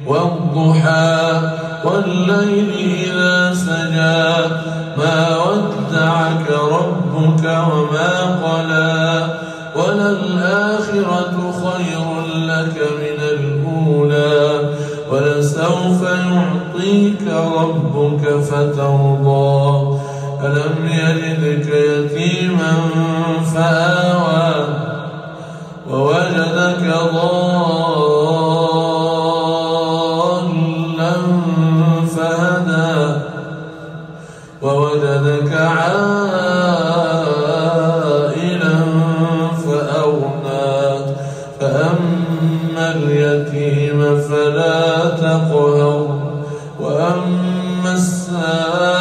والضحى والليل إذا سجى ما ودعك ربك وما قلى وللآخرة خير لك من الأولى ولسوف يعطيك ربك فترضى ألم يجدك يتيما فآوى ووجدك ضالا فهدى ووجدك عائلا فأغنى فأما اليتيم فلا تقهر وأما السائل